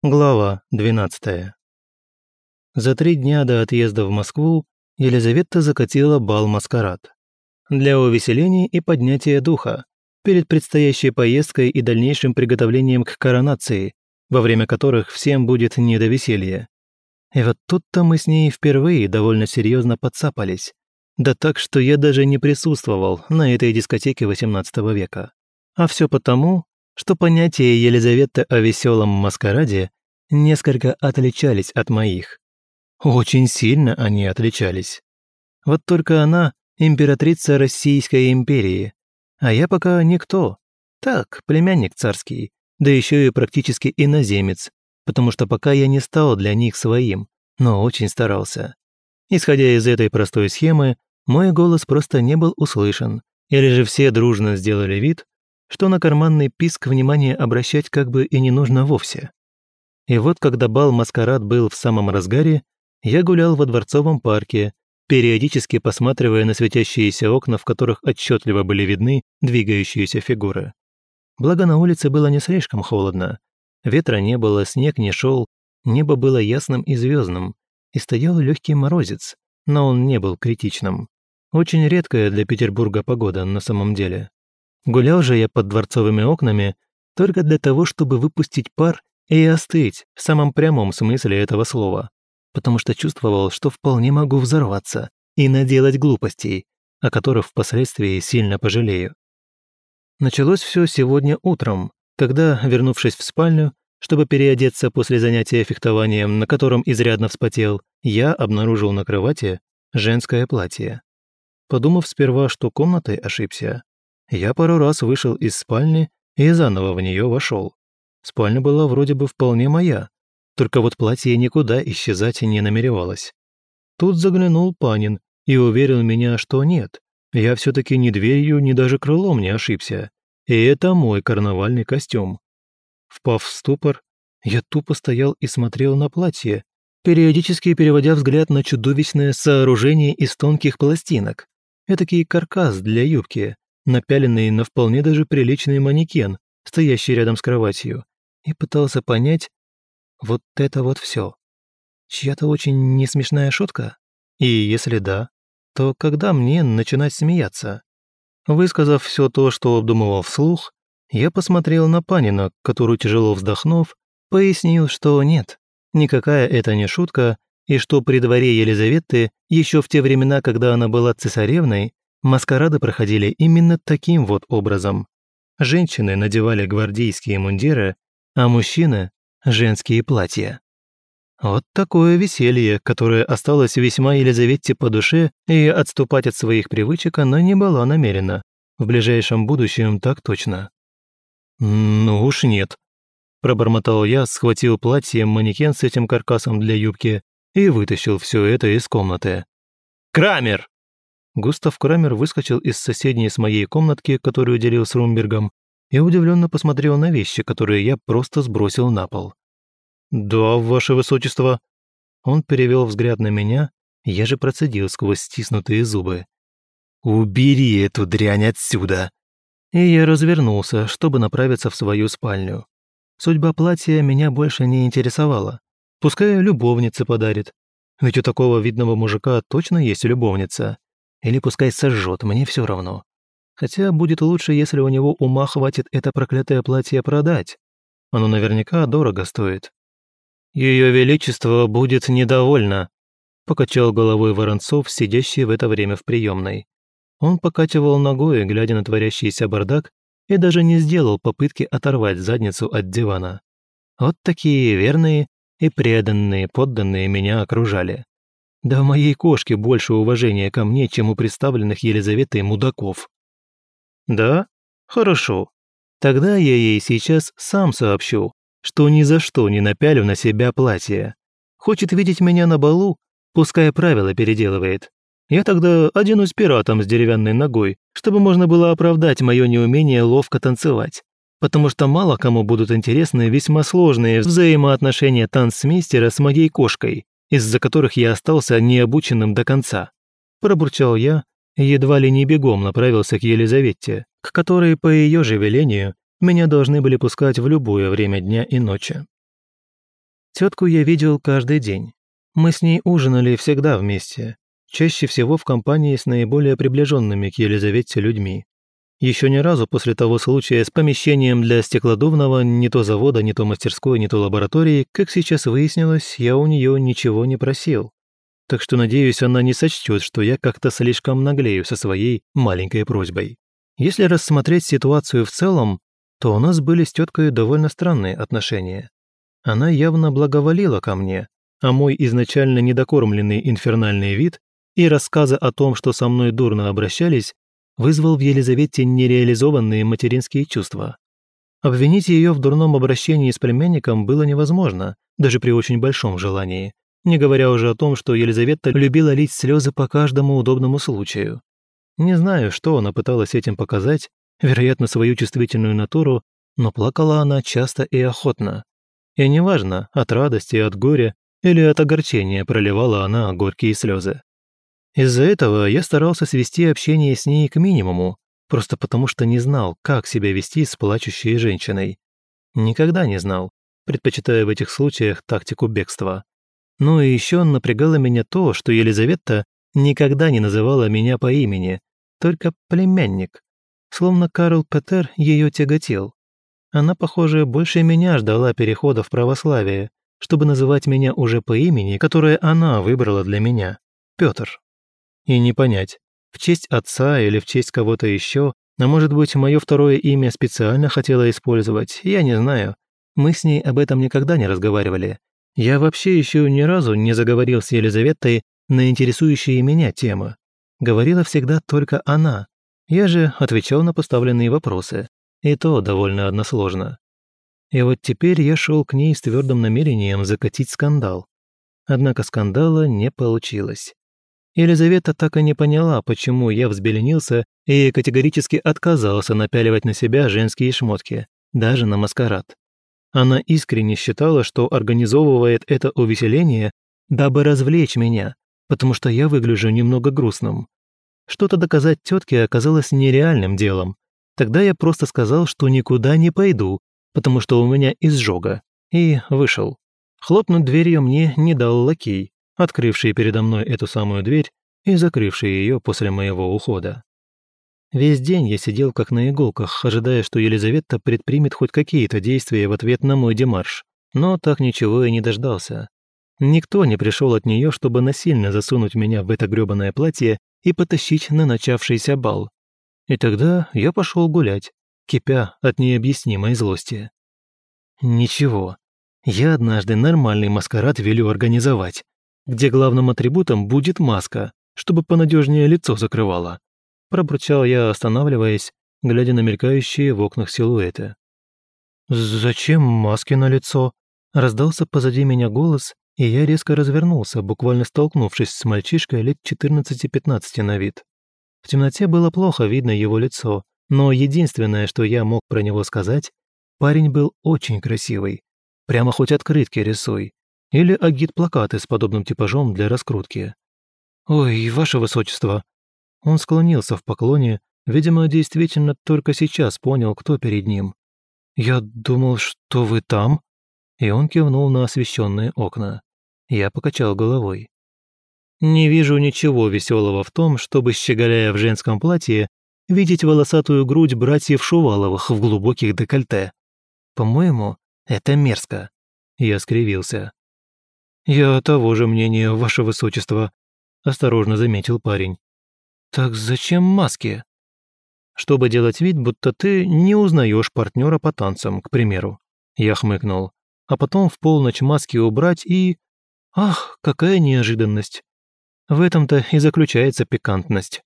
Глава 12. За 3 дня до отъезда в Москву Елизавета закатила бал-маскарад. Для увеселения и поднятия духа перед предстоящей поездкой и дальнейшим приготовлением к коронации, во время которых всем будет не до веселья. И вот тут-то мы с ней впервые довольно серьезно подцапались. Да так, что я даже не присутствовал на этой дискотеке XVIII века. А все потому, что понятия Елизаветы о веселом маскараде несколько отличались от моих. Очень сильно они отличались. Вот только она императрица Российской империи, а я пока никто. Так, племянник царский, да еще и практически иноземец, потому что пока я не стал для них своим, но очень старался. Исходя из этой простой схемы, мой голос просто не был услышан, или же все дружно сделали вид, что на карманный писк внимание обращать как бы и не нужно вовсе. И вот когда бал-маскарад был в самом разгаре, я гулял во Дворцовом парке, периодически посматривая на светящиеся окна, в которых отчетливо были видны двигающиеся фигуры. Благо на улице было не слишком холодно, ветра не было, снег не шел, небо было ясным и звездным, и стоял легкий морозец, но он не был критичным. Очень редкая для Петербурга погода на самом деле. Гулял же я под дворцовыми окнами только для того, чтобы выпустить пар и остыть в самом прямом смысле этого слова, потому что чувствовал, что вполне могу взорваться и наделать глупостей, о которых впоследствии сильно пожалею. Началось все сегодня утром, когда, вернувшись в спальню, чтобы переодеться после занятия фехтованием, на котором изрядно вспотел, я обнаружил на кровати женское платье. Подумав сперва, что комнатой ошибся, я пару раз вышел из спальни и заново в нее вошел. Спальня была вроде бы вполне моя, только вот платье никуда исчезать не намеревалось. Тут заглянул Панин и уверил меня, что нет, я все-таки ни дверью, ни даже крылом не ошибся, и это мой карнавальный костюм. Впав в ступор, я тупо стоял и смотрел на платье, периодически переводя взгляд на чудовищное сооружение из тонких пластинок, этакий каркас для юбки, напяленный на вполне даже приличный манекен, стоящий рядом с кроватью, и пытался понять, вот это вот все. Чья-то очень несмешная шутка? И если да, то когда мне начинать смеяться? Высказав все то, что обдумывал вслух, я посмотрел на Панина, который, тяжело вздохнув, пояснил, что нет, никакая это не шутка, и что при дворе Елизаветы, еще в те времена, когда она была цесаревной, маскарады проходили именно таким вот образом. Женщины надевали гвардейские мундиры, а мужчины – женские платья. Вот такое веселье, которое осталось весьма Елизавете по душе, и отступать от своих привычек она не была намерена. В ближайшем будущем так точно. «Ну уж нет», – пробормотал я, схватил платье-манекен с этим каркасом для юбки и вытащил все это из комнаты. «Крамер!» Густав Крамер выскочил из соседней с моей комнатки, которую делил с Румбергом, и удивленно посмотрел на вещи, которые я просто сбросил на пол. «Да, ваше высочество». Он перевел взгляд на меня, я же процедил сквозь стиснутые зубы. «Убери эту дрянь отсюда!» И я развернулся, чтобы направиться в свою спальню. Судьба платья меня больше не интересовала. Пускай любовница подарит. Ведь у такого видного мужика точно есть любовница. Или пускай сожжет, мне все равно. Хотя будет лучше, если у него ума хватит это проклятое платье продать. Оно наверняка дорого стоит. «Ее Величество будет недовольно», – покачал головой Воронцов, сидящий в это время в приемной. Он покачивал ногой, глядя на творящийся бардак, и даже не сделал попытки оторвать задницу от дивана. Вот такие верные и преданные подданные меня окружали. Да в моей кошке больше уважения ко мне, чем у представленных Елизаветой мудаков. «Да? Хорошо. Тогда я ей сейчас сам сообщу, что ни за что не напялю на себя платье. Хочет видеть меня на балу, пускай правила переделывает. Я тогда оденусь пиратом с деревянной ногой, чтобы можно было оправдать мое неумение ловко танцевать. Потому что мало кому будут интересны весьма сложные взаимоотношения танцмейстера с моей кошкой, из-за которых я остался необученным до конца. Пробурчал я, едва ли не бегом направился к Елизавете, к которой, по ее же велению, меня должны были пускать в любое время дня и ночи. Тетку я видел каждый день. Мы с ней ужинали всегда вместе, чаще всего в компании с наиболее приближенными к Елизавете людьми. Еще ни разу после того случая с помещением для стеклодувного ни то завода, ни то мастерской, ни то лаборатории, как сейчас выяснилось, я у нее ничего не просил. Так что, надеюсь, она не сочтет, что я как-то слишком наглею со своей маленькой просьбой. Если рассмотреть ситуацию в целом, то у нас были с теткой довольно странные отношения. Она явно благоволила ко мне, а мой изначально недокормленный инфернальный вид и рассказы о том, что со мной дурно обращались, вызвал в Елизавете нереализованные материнские чувства. Обвинить ее в дурном обращении с племянником было невозможно, даже при очень большом желании, не говоря уже о том, что Елизавета любила лить слезы по каждому удобному случаю. Не знаю, что она пыталась этим показать, вероятно, свою чувствительную натуру, но плакала она часто и охотно. И неважно, от радости, от горя или от огорчения проливала она горькие слезы. Из-за этого я старался свести общение с ней к минимуму, просто потому что не знал, как себя вести с плачущей женщиной. Никогда не знал, предпочитая в этих случаях тактику бегства. Ну и еще напрягало меня то, что Елизавета никогда не называла меня по имени, только племянник. Словно Карл Петер ее тяготил. Она, похоже, больше меня ждала перехода в православие, чтобы называть меня уже по имени, которое она выбрала для меня – Петр. И не понять, в честь отца или в честь кого-то еще, а может быть, мое второе имя специально хотела использовать, я не знаю. Мы с ней об этом никогда не разговаривали. Я вообще еще ни разу не заговорил с Елизаветой на интересующие меня темы. Говорила всегда только она. Я же отвечал на поставленные вопросы, и то довольно односложно. И вот теперь я шел к ней с твердым намерением закатить скандал. Однако скандала не получилось. Елизавета так и не поняла, почему я взбеленился и категорически отказался напяливать на себя женские шмотки, даже на маскарад. Она искренне считала, что организовывает это увеселение, дабы развлечь меня, потому что я выгляжу немного грустным. Что-то доказать тетке оказалось нереальным делом. Тогда я просто сказал, что никуда не пойду, потому что у меня изжога, и вышел. Хлопнуть дверью мне не дал лакей, открывший передо мной эту самую дверь и закрывший ее после моего ухода. Весь день я сидел как на иголках, ожидая, что Елизавета предпримет хоть какие-то действия в ответ на мой демарш, но так ничего и не дождался. Никто не пришел от нее, чтобы насильно засунуть меня в это грёбаное платье и потащить на начавшийся бал. И тогда я пошел гулять, кипя от необъяснимой злости. Ничего, я однажды нормальный маскарад велю организовать, где главным атрибутом будет маска, чтобы понадежнее лицо закрывала. Пробурчал я, останавливаясь, глядя на мелькающие в окнах силуэты. «Зачем маски на лицо?» Раздался позади меня голос, и я резко развернулся, буквально столкнувшись с мальчишкой лет 14-15 на вид. В темноте было плохо видно его лицо, но единственное, что я мог про него сказать, парень был очень красивый. Прямо хоть открытки рисуй. Или агит-плакаты с подобным типажом для раскрутки. «Ой, ваше высочество!» Он склонился в поклоне, видимо, действительно только сейчас понял, кто перед ним. «Я думал, что вы там?» И он кивнул на освещенные окна. Я покачал головой. «Не вижу ничего веселого в том, чтобы, щеголяя в женском платье, видеть волосатую грудь братьев Шуваловых в глубоких декольте. По-моему, это мерзко». Я скривился. «Я того же мнения, ваше высочество», – осторожно заметил парень. «Так зачем маски?» «Чтобы делать вид, будто ты не узнаешь партнера по танцам, к примеру». Я хмыкнул. А потом в полночь маски убрать и... Ах, какая неожиданность. В этом-то и заключается пикантность.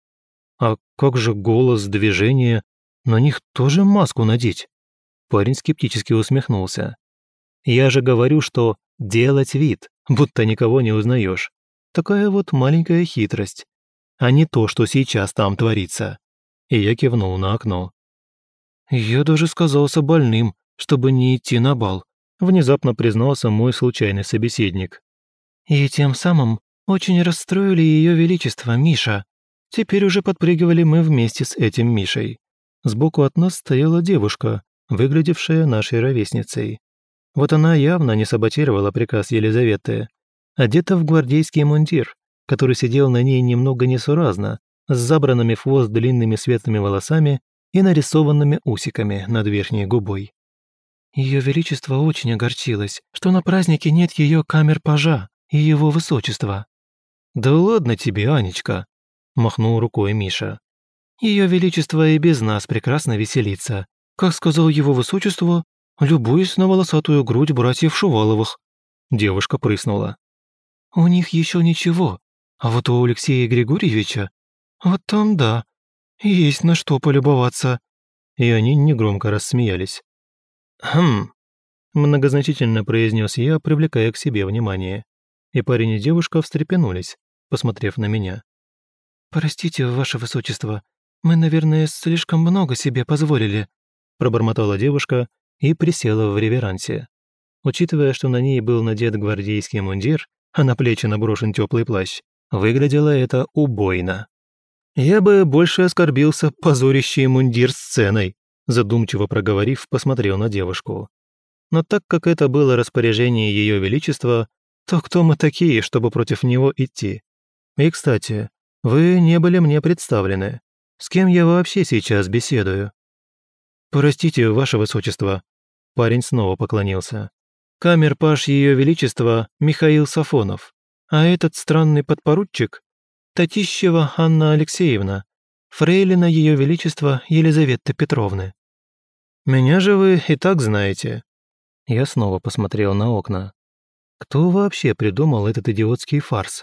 «А как же голос, движение? На них тоже маску надеть?» Парень скептически усмехнулся. «Я же говорю, что делать вид, будто никого не узнаешь. Такая вот маленькая хитрость. А не то, что сейчас там творится». И я кивнул на окно. «Я даже сказался больным, чтобы не идти на бал», внезапно признался мой случайный собеседник. «И тем самым очень расстроили ее величество, Миша». Теперь уже подпрыгивали мы вместе с этим Мишей. Сбоку от нас стояла девушка, выглядевшая нашей ровесницей. Вот она явно не саботировала приказ Елизаветы. Одета в гвардейский мундир, который сидел на ней немного несуразно, с забранными в хвост длинными светлыми волосами и нарисованными усиками над верхней губой. Ее Величество очень огорчилось, что на празднике нет ее камер-пажа и его высочества. «Да ладно тебе, Анечка», – махнул рукой Миша. «Ее Величество и без нас прекрасно веселится. Как сказал его высочество, любуясь на волосатую грудь братьев Шуваловых». Девушка прыснула. «У них еще ничего, а вот у Алексея Григорьевича, вот там да, есть на что полюбоваться». И они негромко рассмеялись. «Хм», – многозначительно произнес я, привлекая к себе внимание. И парень и девушка встрепенулись, посмотрев на меня. «Простите, ваше высочество, мы, наверное, слишком много себе позволили», – пробормотала девушка и присела в реверансе. Учитывая, что на ней был надет гвардейский мундир, а на плечи наброшен теплый плащ, выглядело это убойно. «Я бы больше оскорбился позорящий мундир сценой», задумчиво проговорив, посмотрел на девушку. «Но так как это было распоряжение Ее Величества, то кто мы такие, чтобы против него идти? И, кстати, вы не были мне представлены. С кем я вообще сейчас беседую?» «Простите, Ваше Высочество», парень снова поклонился. «Камер-паж Ее Величества Михаил Сафонов, а этот странный подпоручик Татищева Анна Алексеевна, фрейлина Ее Величества Елизаветы Петровны. Меня же вы и так знаете». Я снова посмотрел на окна. Кто вообще придумал этот идиотский фарс?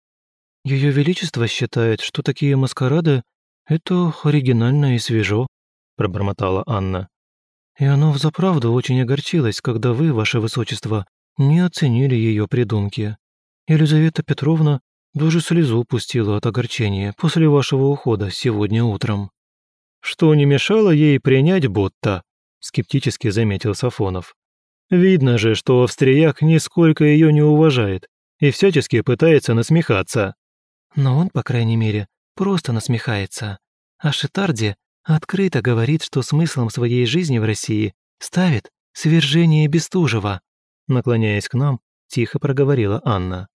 Ее Величество считает, что такие маскарады – это оригинально и свежо, пробормотала Анна. И оно взаправду очень огорчилось, когда вы, Ваше Высочество, не оценили ее придумки. Елизавета Петровна даже слезу пустила от огорчения после вашего ухода сегодня утром. «Что не мешало ей принять Ботта?» – скептически заметил Сафонов. «Видно же, что австрияк нисколько ее не уважает и всячески пытается насмехаться». «Но он, по крайней мере, просто насмехается. А Шитарди открыто говорит, что смыслом своей жизни в России ставит свержение Бестужева», наклоняясь к нам, тихо проговорила Анна.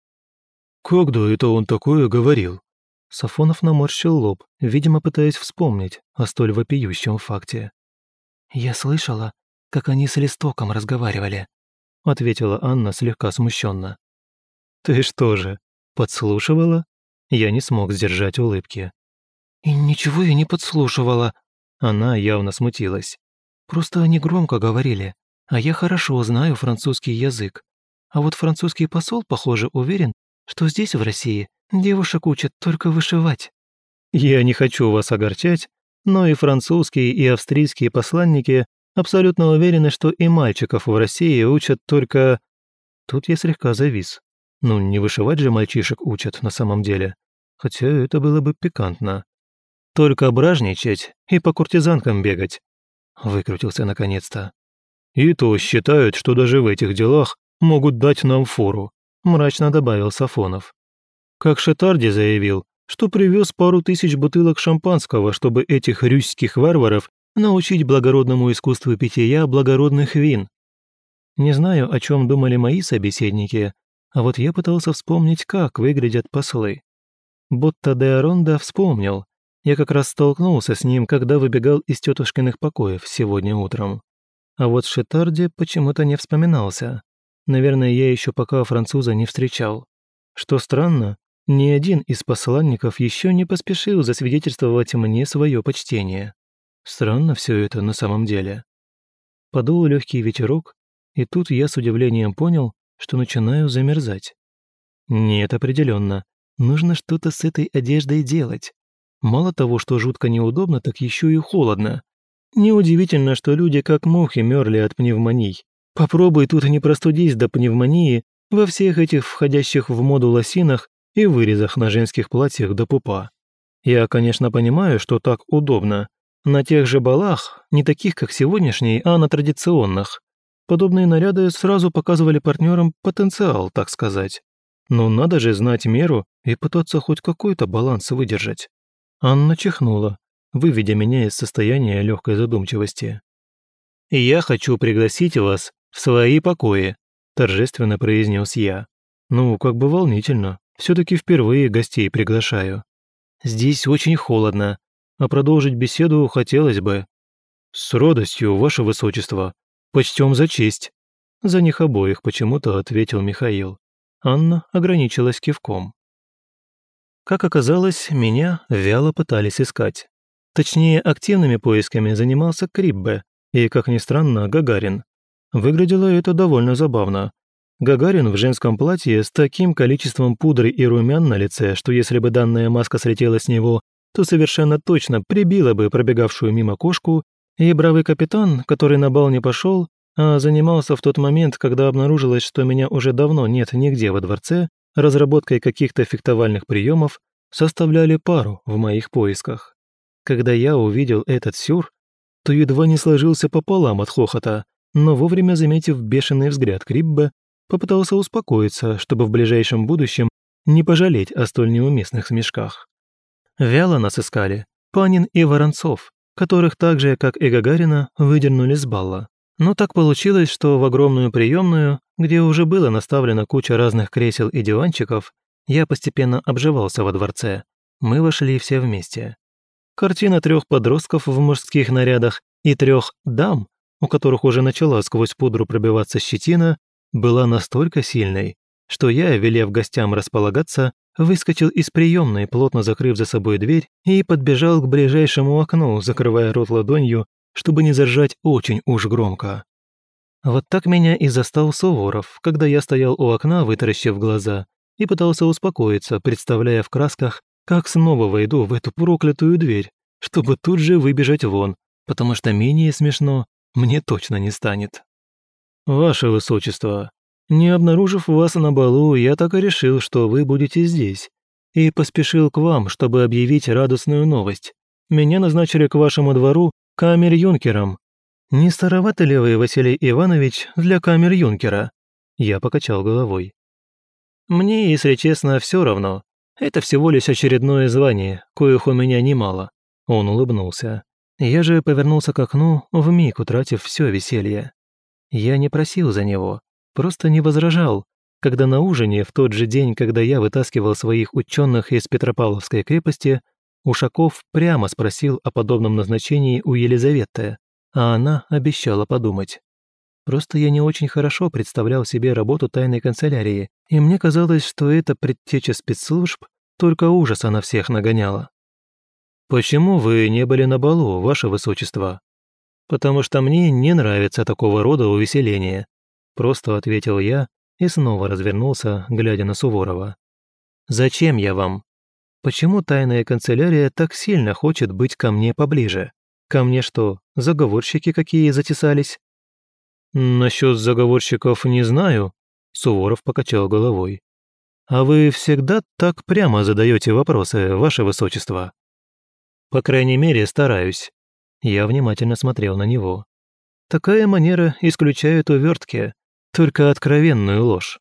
«Когда это он такое говорил?» Сафонов наморщил лоб, видимо, пытаясь вспомнить о столь вопиющем факте. «Я слышала, как они с Листоком разговаривали», ответила Анна слегка смущенно. «Ты что же, подслушивала?» Я не смог сдержать улыбки. «И ничего я не подслушивала». Она явно смутилась. «Просто они громко говорили, а я хорошо знаю французский язык. А вот французский посол, похоже, уверен, что здесь, в России, девушек учат только вышивать». «Я не хочу вас огорчать, но и французские, и австрийские посланники абсолютно уверены, что и мальчиков в России учат только...» Тут я слегка завис. Ну, не вышивать же мальчишек учат на самом деле. Хотя это было бы пикантно. «Только бражничать и по куртизанкам бегать», — выкрутился наконец-то. «И то считают, что даже в этих делах могут дать нам фору», — мрачно добавил Сафонов. Как Шетарди заявил, что привез пару тысяч бутылок шампанского, чтобы этих рюсских варваров научить благородному искусству питья благородных вин. Не знаю, о чем думали мои собеседники, а вот я пытался вспомнить, как выглядят послы. Ботта де Аронда вспомнил. Я как раз столкнулся с ним, когда выбегал из тетушкиных покоев сегодня утром. А вот Шетарди почему-то не вспоминался. Наверное, я еще пока француза не встречал. Что странно, ни один из посланников еще не поспешил засвидетельствовать мне свое почтение. Странно все это на самом деле. Подул легкий ветерок, и тут я с удивлением понял, что начинаю замерзать. Нет, определенно, нужно что-то с этой одеждой делать. Мало того, что жутко неудобно, так еще и холодно. Неудивительно, что люди как мухи мерли от пневмоний. Попробуй тут не простудись до пневмонии во всех этих входящих в моду лосинах и вырезах на женских платьях до пупа. Я, конечно, понимаю, что так удобно. На тех же балах, не таких, как сегодняшний, а на традиционных. Подобные наряды сразу показывали партнерам потенциал, так сказать. Но надо же знать меру и пытаться хоть какой-то баланс выдержать. Анна чихнула, выведя меня из состояния легкой задумчивости. «Я хочу пригласить вас «В свои покои», – торжественно произнес я. «Ну, как бы волнительно. Все-таки впервые гостей приглашаю. Здесь очень холодно, а продолжить беседу хотелось бы». «С радостью, ваше высочество. Почтем за честь». За них обоих почему-то ответил Михаил. Анна ограничилась кивком. Как оказалось, меня вяло пытались искать. Точнее, активными поисками занимался Криббе и, как ни странно, Гагарин. Выглядело это довольно забавно. Гагарин в женском платье с таким количеством пудры и румян на лице, что если бы данная маска слетела с него, то совершенно точно прибила бы пробегавшую мимо кошку, и бравый капитан, который на бал не пошел, а занимался в тот момент, когда обнаружилось, что меня уже давно нет нигде во дворце, разработкой каких-то фехтовальных приемов, составляли пару в моих поисках. Когда я увидел этот сюр, то едва не сложился пополам от хохота, но вовремя заметив бешеный взгляд Криббе, попытался успокоиться, чтобы в ближайшем будущем не пожалеть о столь неуместных смешках. Вяло нас искали Панин и Воронцов, которых так же, как и Гагарина, выдернули с балла. Но так получилось, что в огромную приемную, где уже было наставлена куча разных кресел и диванчиков, я постепенно обживался во дворце. Мы вошли все вместе. Картина 3 подростков в мужских нарядах и 3 дам, у которых уже начала сквозь пудру пробиваться щетина, была настолько сильной, что я, велев гостям располагаться, выскочил из приемной, плотно закрыв за собой дверь, и подбежал к ближайшему окну, закрывая рот ладонью, чтобы не заржать очень уж громко. Вот так меня и застал Суворов, когда я стоял у окна, вытаращив глаза, и пытался успокоиться, представляя в красках, как снова войду в эту проклятую дверь, чтобы тут же выбежать вон, потому что менее смешно мне точно не станет. «Ваше Высочество, не обнаружив вас на балу, я так и решил, что вы будете здесь, и поспешил к вам, чтобы объявить радостную новость. Меня назначили к вашему двору камер-юнкером. Не староваты ли вы, Василий Иванович, для камер-юнкера?» Я покачал головой. «Мне, если честно, все равно. Это всего лишь очередное звание, коих у меня немало». Он улыбнулся. Я же повернулся к окну, вмиг утратив все веселье. Я не просил за него, просто не возражал, когда на ужине, в тот же день, когда я вытаскивал своих ученых из Петропавловской крепости, Ушаков прямо спросил о подобном назначении у Елизаветы, а она обещала подумать. Просто я не очень хорошо представлял себе работу тайной канцелярии, и мне казалось, что эта предтеча спецслужб только ужаса на всех нагоняла. «Почему вы не были на балу, ваше высочество?» «Потому что мне не нравится такого рода увеселение», просто ответил я и снова развернулся, глядя на Суворова. «Зачем я вам? Почему тайная канцелярия так сильно хочет быть ко мне поближе? Ко мне что, заговорщики какие затесались?» «Насчет заговорщиков не знаю», Суворов покачал головой. «А вы всегда так прямо задаете вопросы, ваше высочество?» «По крайней мере, стараюсь». Я внимательно смотрел на него. Такая манера исключает увертки, только откровенную ложь.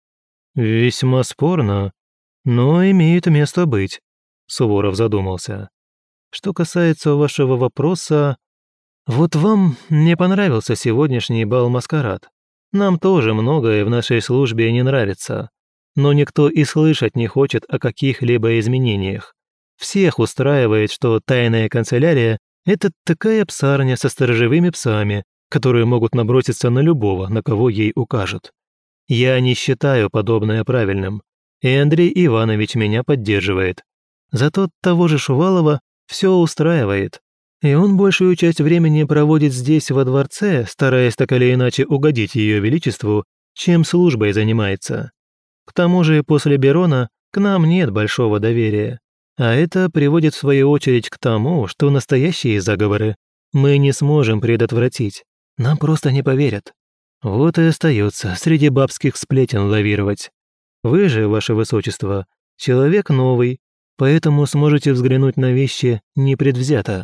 «Весьма спорно, но имеет место быть», — Суворов задумался. «Что касается вашего вопроса, вот вам не понравился сегодняшний бал-маскарад. Нам тоже многое в нашей службе не нравится, но никто и слышать не хочет о каких-либо изменениях. Всех устраивает, что тайная канцелярия – это такая псарня со сторожевыми псами, которые могут наброситься на любого, на кого ей укажут. Я не считаю подобное правильным, и Андрей Иванович меня поддерживает. Зато того же Шувалова все устраивает, и он большую часть времени проводит здесь, во дворце, стараясь так или иначе угодить Ее Величеству, чем службой занимается. К тому же после Берона к нам нет большого доверия. А это приводит в свою очередь к тому, что настоящие заговоры мы не сможем предотвратить. Нам просто не поверят. Вот и остается среди бабских сплетен лавировать. Вы же, ваше высочество, человек новый, поэтому сможете взглянуть на вещи непредвзято.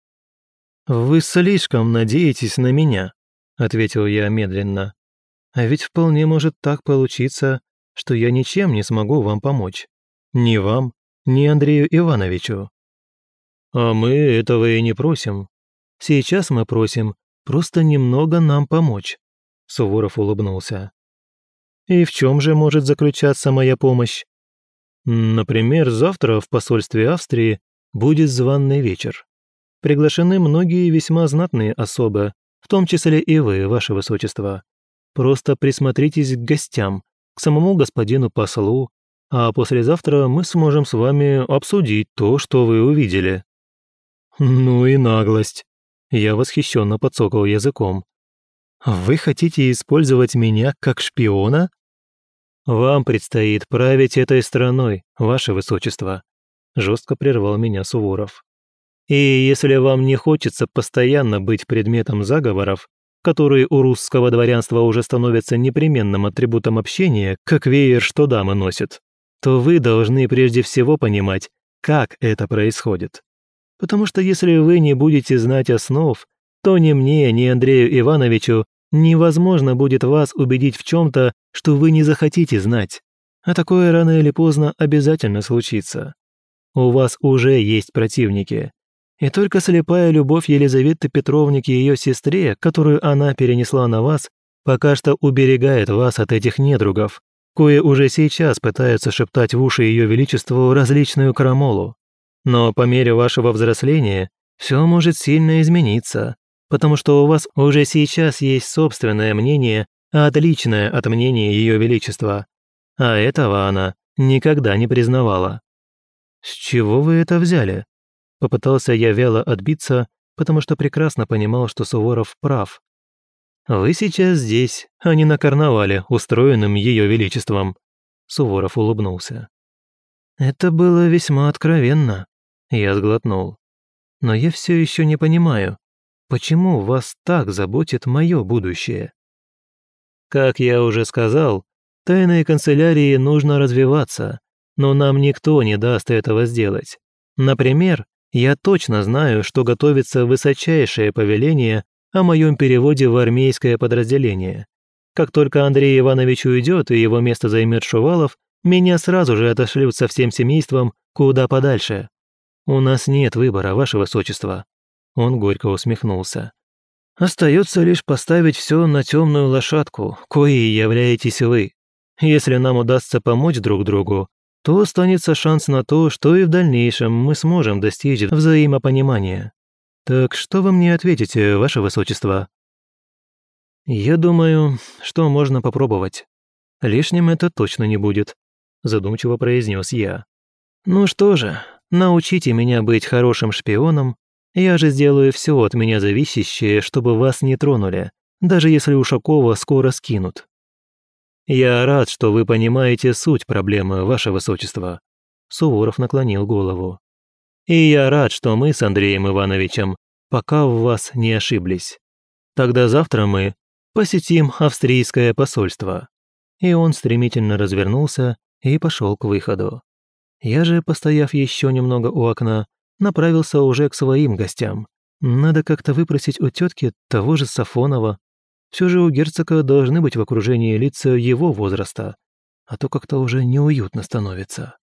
«Вы слишком надеетесь на меня», — ответил я медленно. «А ведь вполне может так получиться, что я ничем не смогу вам помочь. Ни вам, ни Андрею Ивановичу». «А мы этого и не просим. Сейчас мы просим просто немного нам помочь. Суворов улыбнулся. «И в чем же может заключаться моя помощь? Например, завтра в посольстве Австрии будет званый вечер. Приглашены многие весьма знатные особы, в том числе и вы, ваше высочество. Просто присмотритесь к гостям, к самому господину послу, а послезавтра мы сможем с вами обсудить то, что вы увидели». Ну и наглость. Я восхищенно подсокал языком. Вы хотите использовать меня как шпиона? Вам предстоит править этой страной, ваше высочество, жестко прервал меня Суворов. И если вам не хочется постоянно быть предметом заговоров, которые у русского дворянства уже становятся непременным атрибутом общения, как веер, что дамы носят, то вы должны прежде всего понимать, как это происходит. Потому что если вы не будете знать основ, то ни мне, ни Андрею Ивановичу невозможно будет вас убедить в чем-то, что вы не захотите знать. А такое рано или поздно обязательно случится. У вас уже есть противники. И только слепая любовь Елизаветы Петровны к ее сестре, которую она перенесла на вас, пока что уберегает вас от этих недругов, кое уже сейчас пытаются шептать в уши ее величеству различную крамолу. Но по мере вашего взросления все может сильно измениться, потому что у вас уже сейчас есть собственное мнение, отличное от мнения Ее Величества. А этого она никогда не признавала. «С чего вы это взяли?» Попытался я вяло отбиться, потому что прекрасно понимал, что Суворов прав. «Вы сейчас здесь, а не на карнавале, устроенном Ее Величеством», Суворов улыбнулся. «Это было весьма откровенно», я сглотнул. «Но я все еще не понимаю, почему вас так заботит мое будущее?» «Как я уже сказал, тайной канцелярии нужно развиваться, но нам никто не даст этого сделать. Например, я точно знаю, что готовится высочайшее повеление о моем переводе в армейское подразделение. Как только Андрей Иванович уйдет и его место займет Шувалов, меня сразу же отошлют со всем семейством куда подальше. У нас нет выбора, ваше высочество». Он горько усмехнулся. «Остается лишь поставить все на темную лошадку, коей являетесь вы. Если нам удастся помочь друг другу, то останется шанс на то, что и в дальнейшем мы сможем достичь взаимопонимания. Так что вы мне ответите, ваше высочество?» «Я думаю, что можно попробовать. Лишним это точно не будет», задумчиво произнес я. «Ну что же, научите меня быть хорошим шпионом, я же сделаю все от меня зависящее, чтобы вас не тронули, даже если Ушакова скоро скинут». «Я рад, что вы понимаете суть проблемы, ваше высочество», Суворов наклонил голову. «И я рад, что мы с Андреем Ивановичем пока в вас не ошиблись. Тогда завтра мы посетим австрийское посольство». И он стремительно развернулся и пошел к выходу. Я же, постояв еще немного у окна, направился уже к своим гостям. Надо как-то выпросить у тетки того же Сафонова. Все же у герцога должны быть в окружении лица его возраста, а то как-то уже неуютно становится.